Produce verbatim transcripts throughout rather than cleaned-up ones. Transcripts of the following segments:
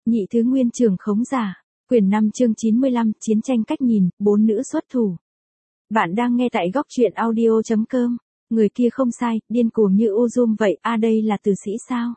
Nhị thứ nguyên trưởng khống giả. Quyển năm chương chín mươi lăm, chiến tranh cách nhìn, bốn nữ xuất thủ. Bạn đang nghe tại góc truyện audio chấm com. Người kia không sai, điên cuồng như Uzum vậy, a à, đây là tử sĩ sao?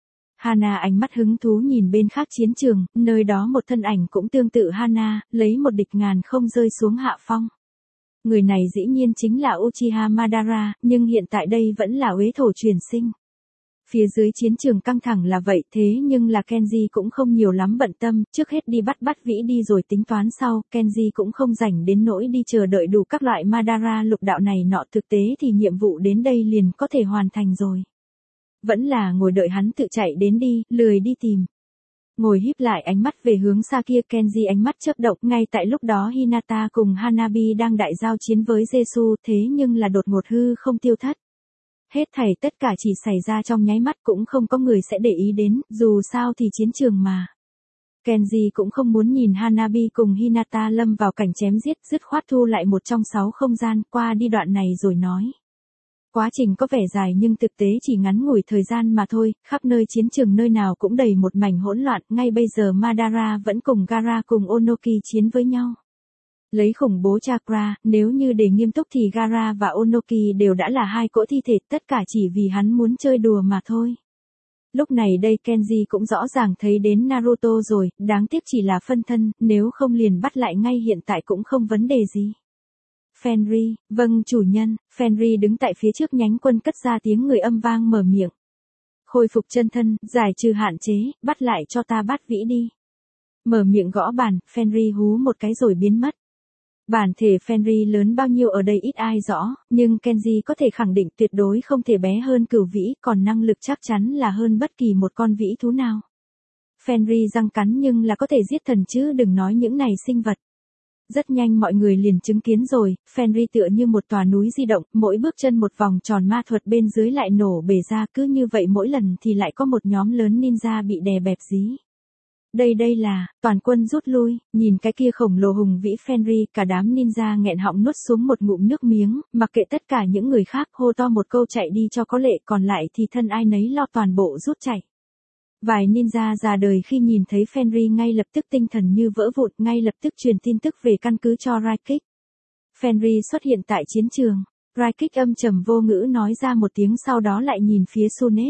Hana ánh mắt hứng thú nhìn bên khác chiến trường, nơi đó một thân ảnh cũng tương tự Hana, lấy một địch ngàn không rơi xuống hạ phong. Người này dĩ nhiên chính là Uchiha Madara, nhưng hiện tại đây vẫn là uế thổ truyền sinh. Phía dưới chiến trường căng thẳng là vậy, thế nhưng là Kenji cũng không nhiều lắm bận tâm, trước hết đi bắt bắt vĩ đi rồi tính toán sau, Kenji cũng không rảnh đến nỗi đi chờ đợi đủ các loại Madara lục đạo này nọ, thực tế thì nhiệm vụ đến đây liền có thể hoàn thành rồi. Vẫn là ngồi đợi hắn tự chạy đến đi, lười đi tìm. Ngồi híp lại ánh mắt về hướng xa kia, Kenji ánh mắt chớp động, ngay tại lúc đó Hinata cùng Hanabi đang đại giao chiến với Jesu, thế nhưng là đột ngột hư không tiêu thất. Hết thảy tất cả chỉ xảy ra trong nháy mắt, cũng không có người sẽ để ý đến, dù sao thì chiến trường mà. Kenji cũng không muốn nhìn Hanabi cùng Hinata lâm vào cảnh chém giết, dứt khoát thu lại một trong sáu không gian, qua đi đoạn này rồi nói. Quá trình có vẻ dài nhưng thực tế chỉ ngắn ngủi thời gian mà thôi, khắp nơi chiến trường nơi nào cũng đầy một mảnh hỗn loạn, ngay bây giờ Madara vẫn cùng Gaara cùng Onoki chiến với nhau. Lấy khủng bố chakra, nếu như để nghiêm túc thì Gaara và Onoki đều đã là hai cỗ thi thể, tất cả chỉ vì hắn muốn chơi đùa mà thôi. Lúc này đây Kenji cũng rõ ràng thấy đến Naruto rồi, đáng tiếc chỉ là phân thân, nếu không liền bắt lại ngay hiện tại cũng không vấn đề gì. Fenrir, vâng chủ nhân. Fenrir đứng tại phía trước nhánh quân cất ra tiếng người âm vang mở miệng. Khôi phục chân thân, giải trừ hạn chế, bắt lại cho ta bắt vĩ đi. Mở miệng gõ bàn, Fenrir hú một cái rồi biến mất. Bản thể Fenrir lớn bao nhiêu ở đây ít ai rõ, nhưng Kenji có thể khẳng định tuyệt đối không thể bé hơn cửu vĩ, còn năng lực chắc chắn là hơn bất kỳ một con vĩ thú nào. Fenrir răng cắn nhưng là có thể giết thần chứ đừng nói những này sinh vật. Rất nhanh mọi người liền chứng kiến rồi, Fenrir tựa như một tòa núi di động, mỗi bước chân một vòng tròn ma thuật bên dưới lại nổ bể ra, cứ như vậy mỗi lần thì lại có một nhóm lớn ninja bị đè bẹp dí. Đây đây là, toàn quân rút lui, nhìn cái kia khổng lồ hùng vĩ Fenrir, cả đám ninja nghẹn họng nuốt xuống một ngụm nước miếng, mặc kệ tất cả những người khác hô to một câu chạy đi cho có lệ, còn lại thì thân ai nấy lo toàn bộ rút chạy. Vài ninja già đời khi nhìn thấy Fenrir ngay lập tức tinh thần như vỡ vụn, ngay lập tức truyền tin tức về căn cứ cho Raikik. Fenrir xuất hiện tại chiến trường, Raikik âm trầm vô ngữ nói ra một tiếng sau đó lại nhìn phía Tsunade.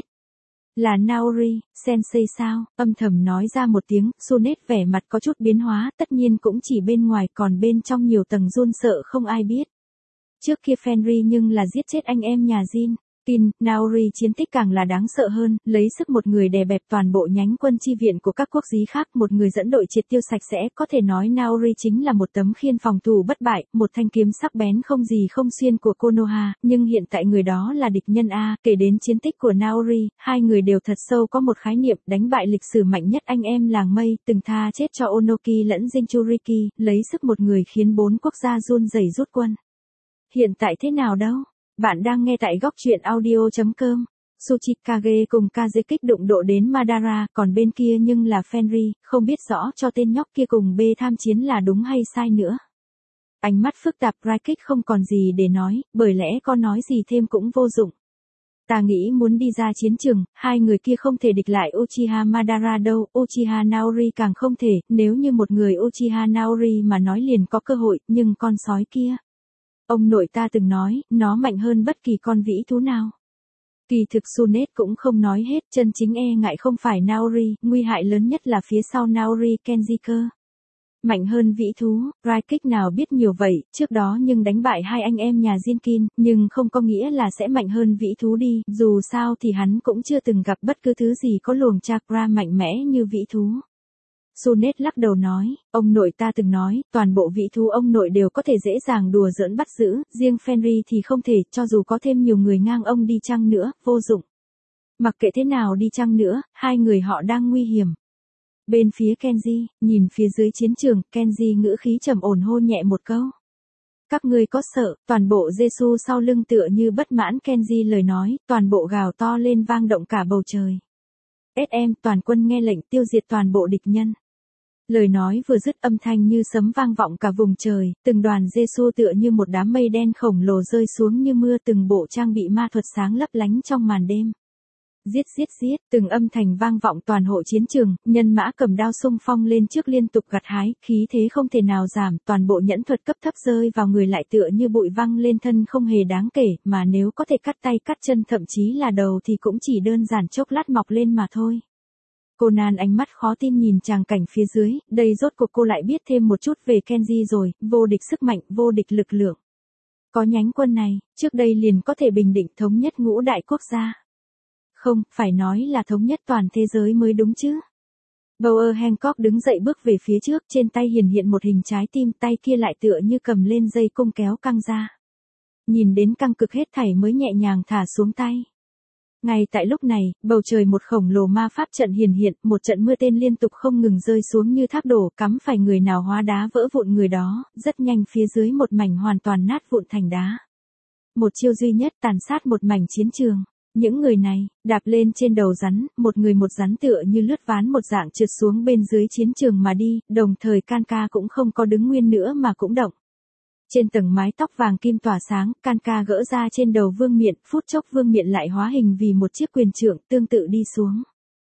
Là Naori, sensei sao, âm thầm nói ra một tiếng, Tsunade vẻ mặt có chút biến hóa, tất nhiên cũng chỉ bên ngoài, còn bên trong nhiều tầng run sợ không ai biết. Trước kia Fenrir nhưng là giết chết anh em nhà Jin. Tin, Naori chiến tích càng là đáng sợ hơn, lấy sức một người đè bẹp toàn bộ nhánh quân chi viện của các quốc gia khác, một người dẫn đội triệt tiêu sạch sẽ, có thể nói Naori chính là một tấm khiên phòng thủ bất bại, một thanh kiếm sắc bén không gì không xuyên của Konoha, nhưng hiện tại người đó là địch nhân A, kể đến chiến tích của Naori, hai người đều thật sâu có một khái niệm, đánh bại lịch sử mạnh nhất anh em làng mây, từng tha chết cho Onoki lẫn Jinchuriki, lấy sức một người khiến bốn quốc gia run rẩy rút quân. Hiện tại thế nào đâu? Bạn đang nghe tại góc truyện audio chấm com. Tsuchikage cùng Kaze kích đụng độ đến Madara, còn bên kia nhưng là Fenrir, không biết rõ cho tên nhóc kia cùng B tham chiến là đúng hay sai nữa. Ánh mắt phức tạp, Raikik không còn gì để nói, bởi lẽ có nói gì thêm cũng vô dụng. Ta nghĩ muốn đi ra chiến trường, hai người kia không thể địch lại Uchiha Madara đâu, Uchiha Naori càng không thể, nếu như một người Uchiha Naori mà nói liền có cơ hội, nhưng con sói kia. Ông nội ta từng nói, nó mạnh hơn bất kỳ con vĩ thú nào. Kỳ thực Tsunade cũng không nói hết, chân chính e ngại không phải Naori, nguy hại lớn nhất là phía sau Naori Kenji cơ. Mạnh hơn vĩ thú, Raikik nào biết nhiều vậy, trước đó nhưng đánh bại hai anh em nhà Jinkin, nhưng không có nghĩa là sẽ mạnh hơn vĩ thú đi, dù sao thì hắn cũng chưa từng gặp bất cứ thứ gì có luồng chakra mạnh mẽ như vĩ thú. Tsunade lắc đầu nói, ông nội ta từng nói, toàn bộ vĩ thú ông nội đều có thể dễ dàng đùa giỡn bắt giữ, riêng Fenrir thì không thể, cho dù có thêm nhiều người ngang ông đi chăng nữa, vô dụng. Mặc kệ thế nào đi chăng nữa, hai người họ đang nguy hiểm. Bên phía Kenji, nhìn phía dưới chiến trường, Kenji ngữ khí trầm ổn hô nhẹ một câu. Các ngươi có sợ, toàn bộ Jesu sau lưng tựa như bất mãn Kenji lời nói, toàn bộ gào to lên vang động cả bầu trời. ét em, toàn quân nghe lệnh tiêu diệt toàn bộ địch nhân. Lời nói vừa dứt âm thanh như sấm vang vọng cả vùng trời, từng đoàn Jesu tựa như một đám mây đen khổng lồ rơi xuống như mưa, từng bộ trang bị ma thuật sáng lấp lánh trong màn đêm. Giết giết giết, từng âm thanh vang vọng toàn hộ chiến trường, nhân mã cầm đao xung phong lên trước liên tục gặt hái, khí thế không thể nào giảm, toàn bộ nhẫn thuật cấp thấp rơi vào người lại tựa như bụi văng lên thân không hề đáng kể, mà nếu có thể cắt tay cắt chân thậm chí là đầu thì cũng chỉ đơn giản chốc lát mọc lên mà thôi. Conan ánh mắt khó tin nhìn tràng cảnh phía dưới, đây rốt cuộc cô lại biết thêm một chút về Kenji rồi, vô địch sức mạnh, vô địch lực lượng. Có nhánh quân này, trước đây liền có thể bình định thống nhất ngũ đại quốc gia. Không, phải nói là thống nhất toàn thế giới mới đúng chứ. Bower Hancock đứng dậy bước về phía trước, trên tay hiển hiện một hình trái tim, tay kia lại tựa như cầm lên dây cung kéo căng ra. Nhìn đến căng cực hết thảy mới nhẹ nhàng thả xuống tay. Ngay tại lúc này, bầu trời một khổng lồ ma pháp trận hiển hiện, một trận mưa tên liên tục không ngừng rơi xuống như thác đổ, cắm phải người nào hóa đá vỡ vụn người đó, rất nhanh phía dưới một mảnh hoàn toàn nát vụn thành đá. Một chiêu duy nhất tàn sát một mảnh chiến trường. Những người này, đạp lên trên đầu rắn, một người một rắn tựa như lướt ván một dạng trượt xuống bên dưới chiến trường mà đi, đồng thời Kanka cũng không có đứng nguyên nữa mà cũng động. Trên tầng mái tóc vàng kim tỏa sáng, Kanka gỡ ra trên đầu vương miện, phút chốc vương miện lại hóa hình vì một chiếc quyền trượng tương tự đi xuống.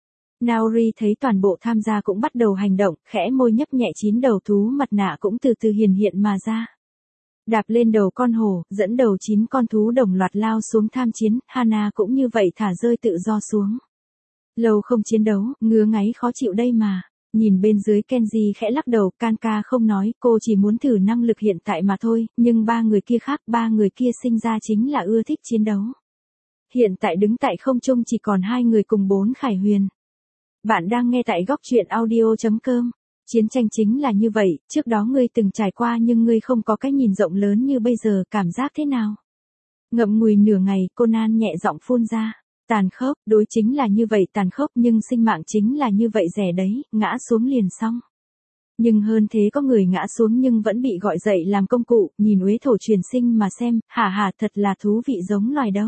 Naori thấy toàn bộ tham gia cũng bắt đầu hành động, khẽ môi nhấp nhẹ chín đầu thú mặt nạ cũng từ từ hiển hiện mà ra. Đạp lên đầu con hổ, dẫn đầu chín con thú đồng loạt lao xuống tham chiến, Hana cũng như vậy thả rơi tự do xuống. Lâu không chiến đấu, ngứa ngáy khó chịu đây mà. Nhìn bên dưới Kenji khẽ lắc đầu, Kanka không nói, cô chỉ muốn thử năng lực hiện tại mà thôi, nhưng ba người kia khác, ba người kia sinh ra chính là ưa thích chiến đấu. Hiện tại đứng tại không trung chỉ còn hai người cùng bốn khải huyền. Bạn đang nghe tại góc truyện audio chấm com. Chiến tranh chính là như vậy, trước đó ngươi từng trải qua nhưng ngươi không có cái nhìn rộng lớn như bây giờ, cảm giác thế nào? Ngậm ngùi nửa ngày, Conan nhẹ giọng phun ra. Tàn khốc, đối chính là như vậy tàn khốc nhưng sinh mạng chính là như vậy rẻ đấy, ngã xuống liền xong. Nhưng hơn thế có người ngã xuống nhưng vẫn bị gọi dậy làm công cụ, nhìn uế thổ truyền sinh mà xem, hả hả thật là thú vị giống loài đâu.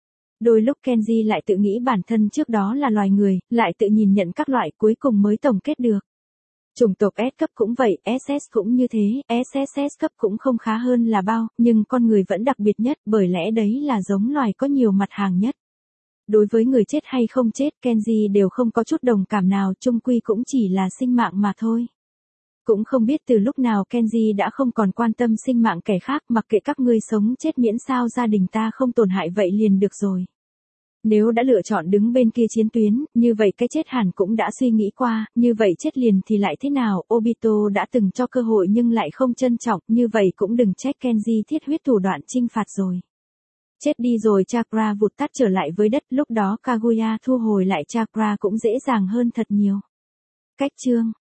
Đôi lúc Kenji lại tự nghĩ bản thân trước đó là loài người, lại tự nhìn nhận các loại cuối cùng mới tổng kết được. Chủng tộc S cấp cũng vậy, ét ét cũng như thế, ét ét ét cấp cũng không khá hơn là bao, nhưng con người vẫn đặc biệt nhất bởi lẽ đấy là giống loài có nhiều mặt hàng nhất. Đối với người chết hay không chết, Kenji đều không có chút đồng cảm nào, chung quy cũng chỉ là sinh mạng mà thôi. Cũng không biết từ lúc nào Kenji đã không còn quan tâm sinh mạng kẻ khác, mặc kệ các ngươi sống chết miễn sao gia đình ta không tổn hại vậy liền được rồi. Nếu đã lựa chọn đứng bên kia chiến tuyến, như vậy cái chết hẳn cũng đã suy nghĩ qua, như vậy chết liền thì lại thế nào, Obito đã từng cho cơ hội nhưng lại không trân trọng, như vậy cũng đừng trách Kenji thiết huyết thủ đoạn chinh phạt rồi. Chết đi rồi chakra vụt tắt trở lại với đất, lúc đó Kaguya thu hồi lại chakra cũng dễ dàng hơn thật nhiều. Cách chương